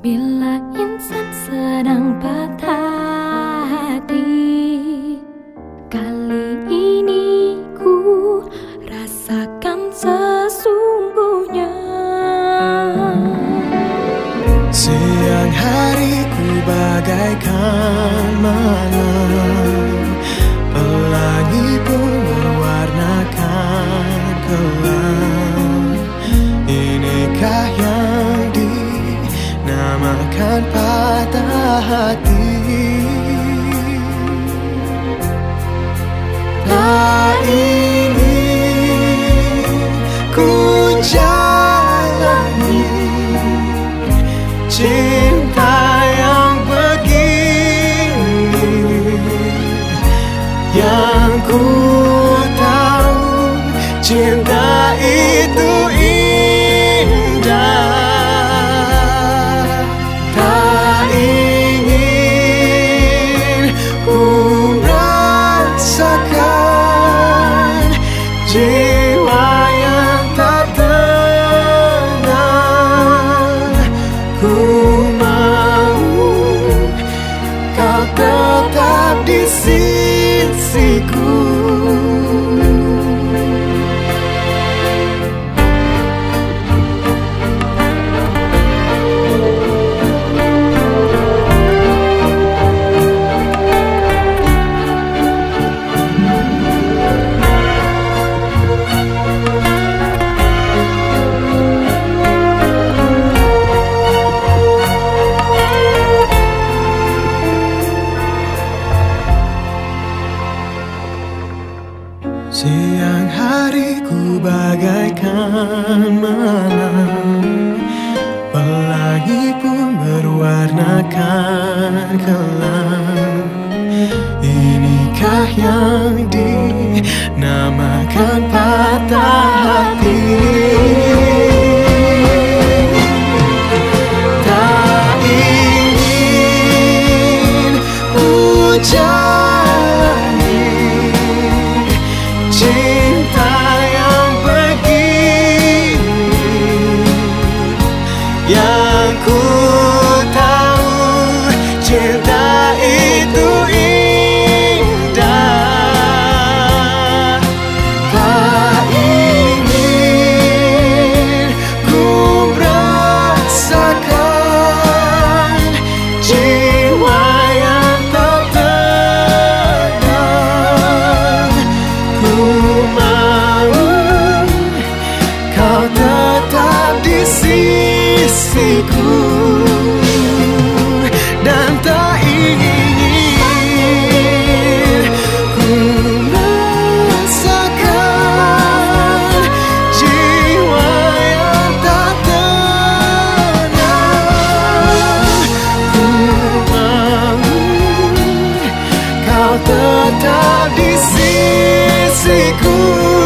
Bila insan sedang patah hati, kali ini ku rasakan sesungguhnya. Siang hariku bagaikan malam, pelangi pun berwarnakan kelam. Inikah yang dinamakan patah hati? Tak ingin ku jalani cinta yang begini, yang ku tahu cinta itu indah. Tak ingin ku rasakan jiwa yang tak tenang. Ku mau kau tetap di sisiku. Siang hariku bagaikan malam, pelangi pun berwarnakan kelam. Inikah yang dinamakan patah hati? Tak ingin ku cinta yang begini, yang ku tahu cinta itu indah. Tak ingin ku merasakan jiwa yang tak tenang. Ku mau kau tetap di sisiku, dan tak ingin ku rasakan jiwa yang tak tenang. Ku mau kau tetap di sisiku.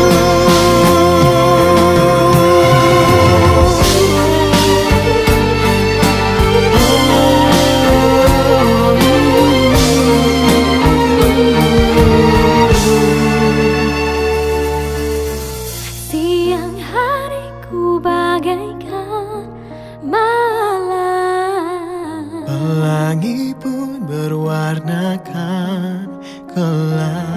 Siang hariku bagaikan malam, Pelangi pun berwarnakan kelam.